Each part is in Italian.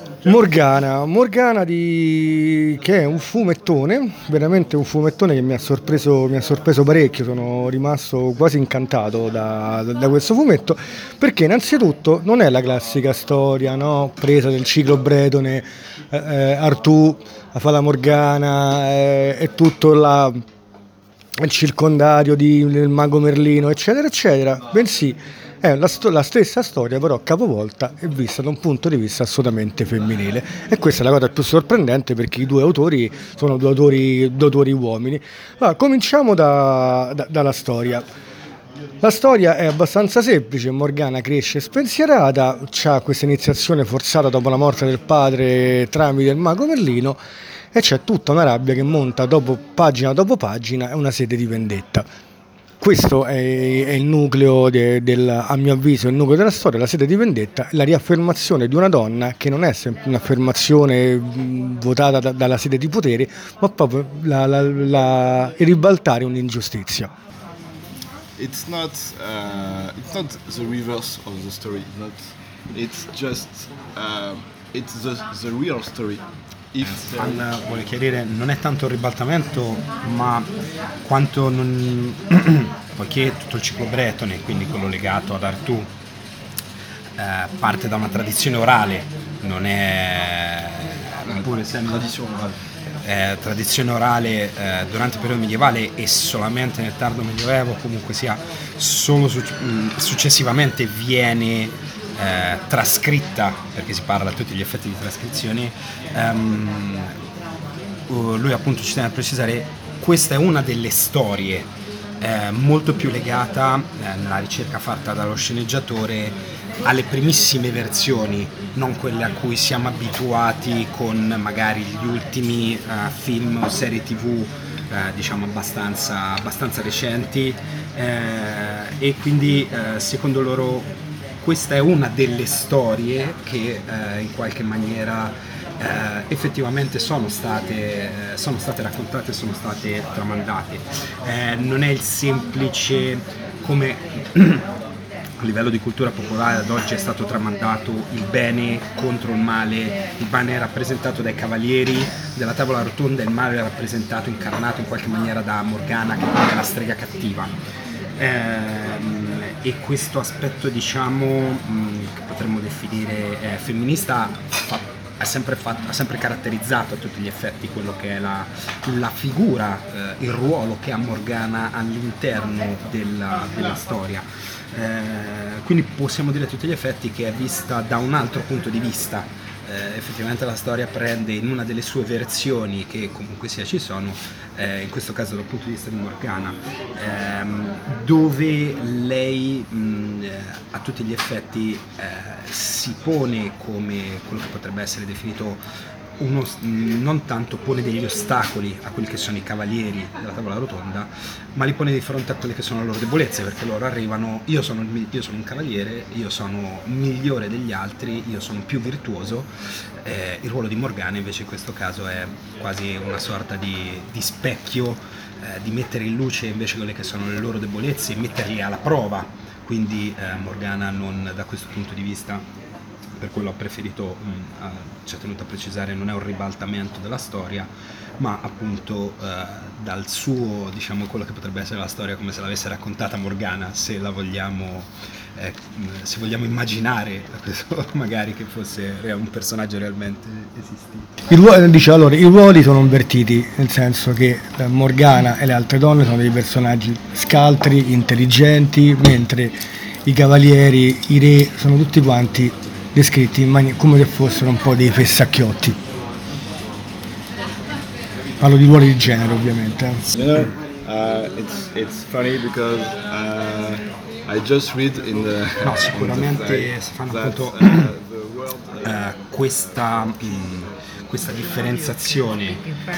Morgana che è un fumettone, veramente un fumettone che mi ha sorpreso parecchio, sono rimasto quasi incantato da questo fumetto, perché innanzitutto non è la classica storia, no? Presa del ciclo bretone, Artù, la Fata Morgana, e tutto il circondario del mago Merlino, eccetera, eccetera, bensì è la stessa storia, però capovolta e vista da un punto di vista assolutamente femminile. E questa è la cosa più sorprendente, perché i due autori sono due autori uomini. Allora, cominciamo dalla storia. La storia è abbastanza semplice: Morgana cresce spensierata, ha questa iniziazione forzata dopo la morte del padre tramite il mago Merlino, e c'è tutta una rabbia che monta dopo pagina e una sete di vendetta. Questo è il nucleo a mio avviso, il nucleo della storia, la sete di vendetta, la riaffermazione di una donna che non è sempre un'affermazione votata dalla sete di potere, ma proprio il ribaltare un'ingiustizia. It's not the reverse of the story. It's just it's the real story. Fan vuole chiarire, non è tanto il ribaltamento, ma quanto non poiché tutto il ciclo bretone, quindi quello legato ad Artù, parte da una tradizione orale, non è pur essendo tradizione orale durante il periodo medievale e solamente nel tardo medioevo, comunque sia solo successivamente viene trascritta, perché si parla a tutti gli effetti di trascrizione. Lui appunto ci tiene a precisare, questa è una delle storie molto più legata nella ricerca fatta dallo sceneggiatore alle primissime versioni, non quelle a cui siamo abituati con magari gli ultimi film o serie TV diciamo abbastanza recenti, e quindi secondo loro questa è una delle storie che in qualche maniera effettivamente sono state raccontate, sono state tramandate. Non è il semplice come a livello di cultura popolare ad oggi è stato tramandato il bene contro il male, il bene è rappresentato dai cavalieri della tavola rotonda, il male è rappresentato, incarnato in qualche maniera da Morgana, che è la strega cattiva. E questo aspetto, diciamo, che potremmo definire femminista, ha sempre caratterizzato a tutti gli effetti quello che è la figura, il ruolo che ha Morgana all'interno della storia. Quindi possiamo dire a tutti gli effetti che è vista da un altro punto di vista. Effettivamente la storia prende in una delle sue versioni, che comunque sia ci sono, in questo caso dal punto di vista di Morgana, dove lei a tutti gli effetti si pone come quello che potrebbe essere definito non tanto pone degli ostacoli a quelli che sono i cavalieri della tavola rotonda, ma li pone di fronte a quelle che sono le loro debolezze, perché loro arrivano, io sono un cavaliere, io sono migliore degli altri, io sono più virtuoso. Il ruolo di Morgana invece in questo caso è quasi una sorta di specchio, di mettere in luce invece quelle che sono le loro debolezze e metterli alla prova. Quindi Morgana non, da questo punto di vista, per quello ho preferito, ci ho tenuto a precisare, non è un ribaltamento della storia, ma appunto dal suo, diciamo, quello che potrebbe essere la storia come se l'avesse raccontata Morgana, se la vogliamo, se vogliamo immaginare magari che fosse un personaggio realmente esistito. I ruoli sono invertiti, nel senso che Morgana e le altre donne sono dei personaggi scaltri, intelligenti, mentre i cavalieri, i re, sono tutti quanti descritti come se fossero un po' dei fessacchiotti. Parlo di ruoli di genere, ovviamente. You know, it's funny because I just read in the no, sicuramente si fanno appunto questa differenziazione,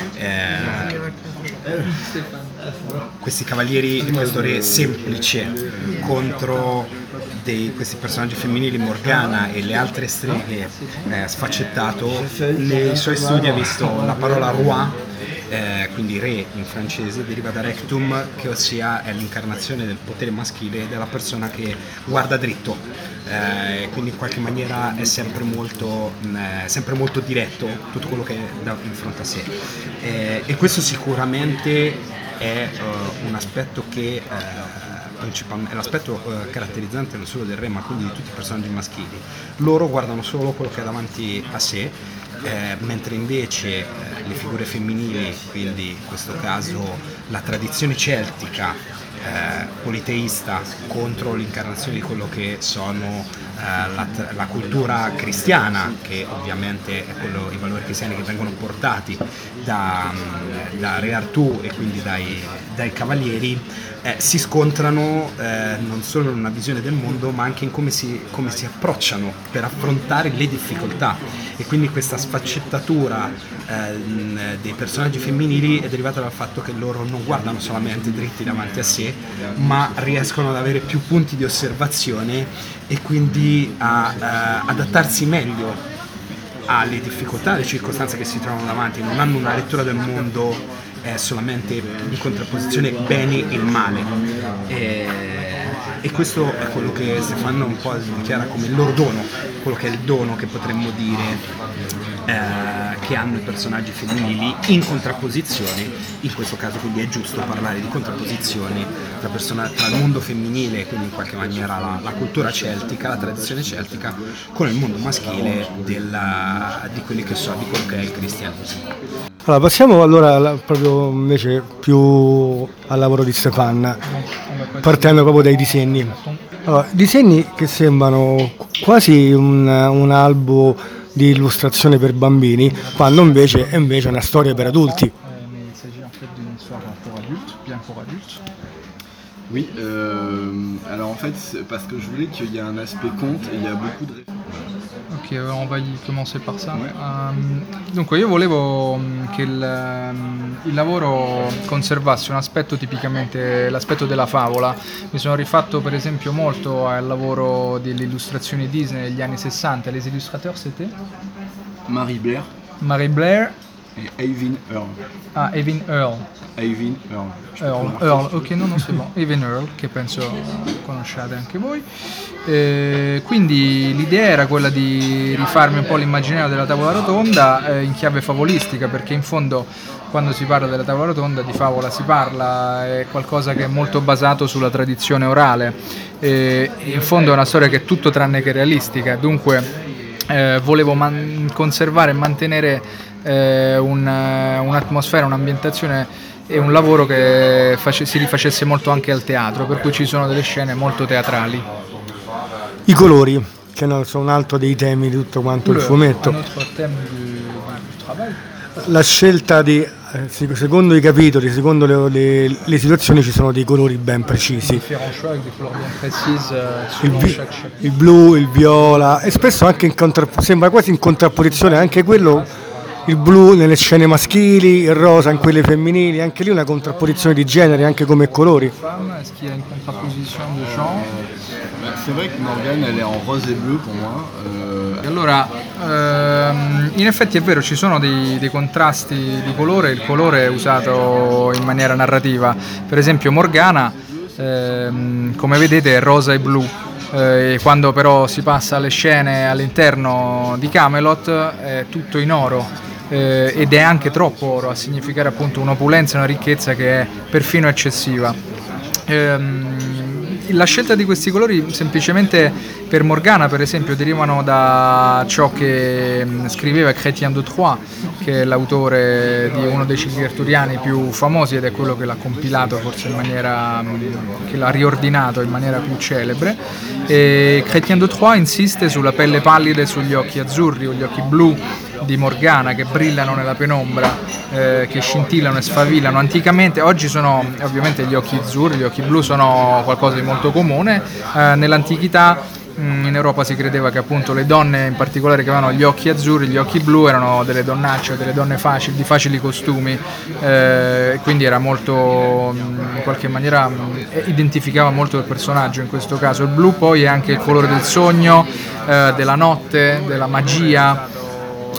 questi cavalieri e questo re semplice contro questi personaggi femminili, Morgana e le altre streghe, sfaccettato. Nei suoi studi ha visto la parola roi quindi re in francese deriva da rectum, che ossia è l'incarnazione del potere maschile della persona che guarda dritto, quindi in qualche maniera è sempre molto diretto tutto quello che dà in fronte a sé, e questo sicuramente è un aspetto che è l'aspetto caratterizzante non solo del re ma quindi di tutti i personaggi maschili. Loro guardano solo quello che è davanti a sé, mentre invece le figure femminili, quindi in questo caso la tradizione celtica politeista contro l'incarnazione di quello che sono la cultura cristiana, che ovviamente è i valori cristiani che vengono portati da Re Artù e quindi dai cavalieri, si scontrano non solo in una visione del mondo ma anche in come si approcciano per affrontare le difficoltà, e quindi questa sfaccettatura dei personaggi femminili è derivata dal fatto che loro non guardano solamente dritti davanti a sé ma riescono ad avere più punti di osservazione e quindi a adattarsi meglio alle difficoltà, alle circostanze che si trovano davanti. Non hanno una lettura del mondo solamente in contrapposizione bene e male, e questo è quello che Stefano un po' dichiara come il loro dono, quello che è il dono che potremmo dire che hanno i personaggi femminili in contrapposizione. In questo caso quindi è giusto parlare di contrapposizione tra il mondo femminile, quindi in qualche maniera la cultura celtica, la tradizione celtica, con il mondo maschile di quello che è il cristianesimo. Allora, passiamo allora proprio invece più al lavoro di Stéphane, partendo proprio dai disegni. Allora, disegni che sembrano quasi un albo di illustrazione per bambini, quando invece è una storia per adulti. Oui, alors en fait, c'est parce que je voulais qu'il y ait un aspect conte et il y a beaucoup de Ok, on va commencer par ça. Dunque, io volevo che il lavoro conservasse un aspetto tipicamente l'aspetto della favola. Mi sono rifatto per esempio molto al lavoro delle illustrazioni Disney degli anni 60. Les illustrateurs c'était Marie Blair Marie Blair et Eivin Earl. Ah, Eivin Earl. Eivin Earl. Earl, ok, no, c'est bon. Eivin Earl, che penso conosciate anche voi. Quindi l'idea era quella di rifarmi un po' l'immaginario della tavola rotonda in chiave favolistica, perché in fondo quando si parla della tavola rotonda di favola si parla, è qualcosa che è molto basato sulla tradizione orale, in fondo è una storia che è tutto tranne che realistica, dunque volevo conservare e mantenere un'atmosfera, un'ambientazione e un lavoro che si rifacesse molto anche al teatro, per cui ci sono delle scene molto teatrali. I colori, che sono un altro dei temi di tutto quanto il fumetto. La scelta secondo i capitoli, secondo le situazioni, ci sono dei colori ben precisi. Il blu, il viola, e spesso anche sembra quasi in contrapposizione anche quello, il blu nelle scene maschili, il rosa in quelle femminili, anche lì una contrapposizione di genere anche come colori. C'est vrai que Morgane elle est en rose et bleu pour moi. Allora, in effetti è vero, ci sono dei contrasti di colore, il colore è usato in maniera narrativa. Per esempio Morgana, come vedete, è rosa e blu. E quando però si passa alle scene all'interno di Camelot è tutto in oro, ed è anche troppo oro, a significare appunto un'opulenza e una ricchezza che è perfino eccessiva. La scelta di questi colori semplicemente per Morgana, per esempio, derivano da ciò che scriveva Chrétien de Troyes, che è l'autore di uno dei cicli arturiani più famosi ed è quello che l'ha compilato forse in maniera, che l'ha riordinato in maniera più celebre. E Chrétien de Troyes insiste sulla pelle pallida e sugli occhi azzurri o gli occhi blu di Morgana, che brillano nella penombra, che scintillano e sfavillano. Anticamente, oggi sono ovviamente gli occhi azzurri, gli occhi blu sono qualcosa di molto comune. Nell'antichità in Europa si credeva che appunto le donne in particolare che avevano gli occhi azzurri, gli occhi blu erano delle donnacce, delle donne di facili costumi, quindi era molto, in qualche maniera identificava molto il personaggio in questo caso. Il blu poi è anche il colore del sogno, della notte, della magia.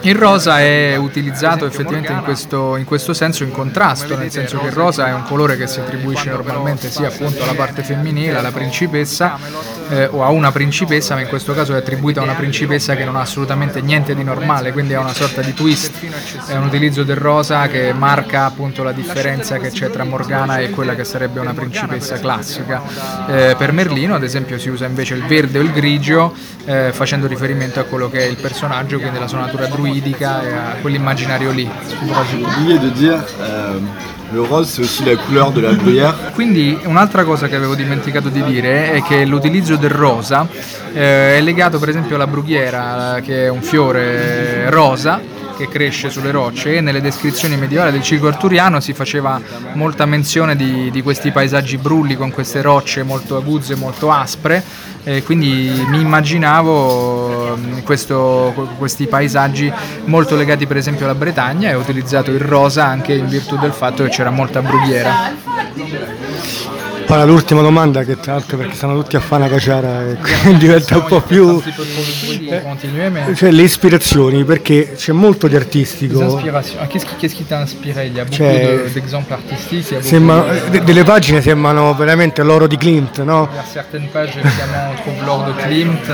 Il rosa è utilizzato effettivamente in questo senso in contrasto, nel senso che il rosa è un colore che si attribuisce normalmente sia appunto alla parte femminile, alla principessa o a una principessa, ma in questo caso è attribuito a una principessa che non ha assolutamente niente di normale, quindi è una sorta di twist, è un utilizzo del rosa che marca appunto la differenza che c'è tra Morgana e quella che sarebbe una principessa classica. Per Merlino ad esempio si usa invece il verde o il grigio, facendo riferimento a quello che è il personaggio, quindi la sua natura druidica e a quell'immaginario lì. J'ai oublié de dire, le rose c'est aussi la couleur de la bruyère. Quindi un'altra cosa che avevo dimenticato di dire è che l'utilizzo del rosa è legato per esempio alla brughiera, che è un fiore rosa che cresce sulle rocce, e nelle descrizioni medievali del ciclo arturiano si faceva molta menzione di questi paesaggi brulli con queste rocce molto aguzze, molto aspre, quindi mi immaginavo questi paesaggi molto legati per esempio alla Bretagna, e ho utilizzato il rosa anche in virtù del fatto che c'era molta brughiera. Ora l'ultima domanda, che tra l'altro perché stanno tutti a fare una caciara e quindi diventa un po' più... Cioè le ispirazioni, perché c'è molto di artistico. Qu'est-ce qui t'a inspiré? Il y a beaucoup d'exemples artistiques. Delle pagine sembrano veramente l'oro di Klimt, no? Vers certaines pages évidemment on trouve l'or de Klimt.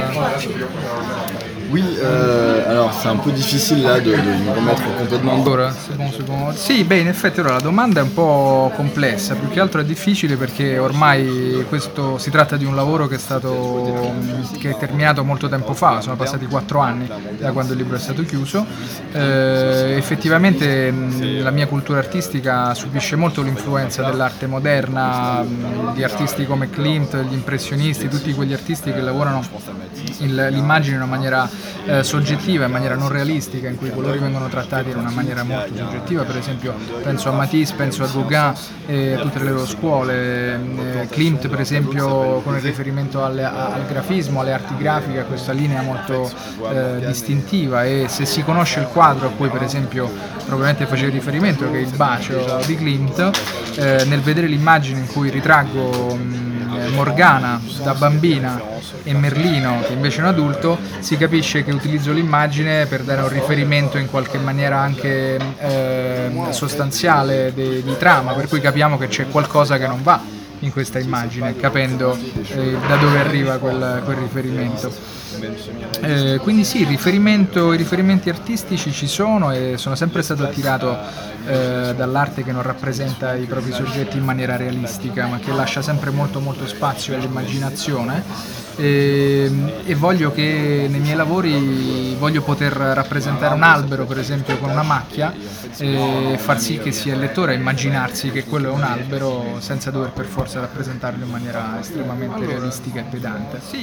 Oui, alors c'est un peu difficile là de me remettre complètement Ora, secondo. Sì, beh, in effetti ora la domanda è un po' complessa, più che altro è difficile perché ormai questo si tratta di un lavoro che è terminato molto tempo fa, sono passati 4 anni da quando il libro è stato chiuso. Effettivamente la mia cultura artistica subisce molto l'influenza dell'arte moderna, di artisti come Klimt, gli impressionisti, tutti quegli artisti che lavorano l'immagine in una maniera soggettiva, in maniera non realistica, in cui i colori vengono trattati in una maniera molto soggettiva. Per esempio penso a Matisse, penso a Gauguin e a tutte le loro scuole. Klimt per esempio con il riferimento al grafismo, alle arti grafiche, a questa linea molto distintiva, e se si conosce il quadro a cui per esempio probabilmente facevi riferimento, che è Il bacio di Klimt, nel vedere l'immagine in cui ritraggo Morgana da bambina e Merlino che invece è un adulto, si capisce che utilizzo l'immagine per dare un riferimento in qualche maniera anche sostanziale di trama, per cui capiamo che c'è qualcosa che non va in questa immagine, capendo da dove arriva quel riferimento. Quindi sì, i riferimenti artistici ci sono, e sono sempre stato attirato dall'arte che non rappresenta i propri soggetti in maniera realistica, ma che lascia sempre molto molto spazio all'immaginazione, e voglio che nei miei lavori voglio poter rappresentare un albero per esempio con una macchia, e far sì che sia il lettore a immaginarsi che quello è un albero senza dover per forza rappresentarlo in maniera estremamente realistica e pedante.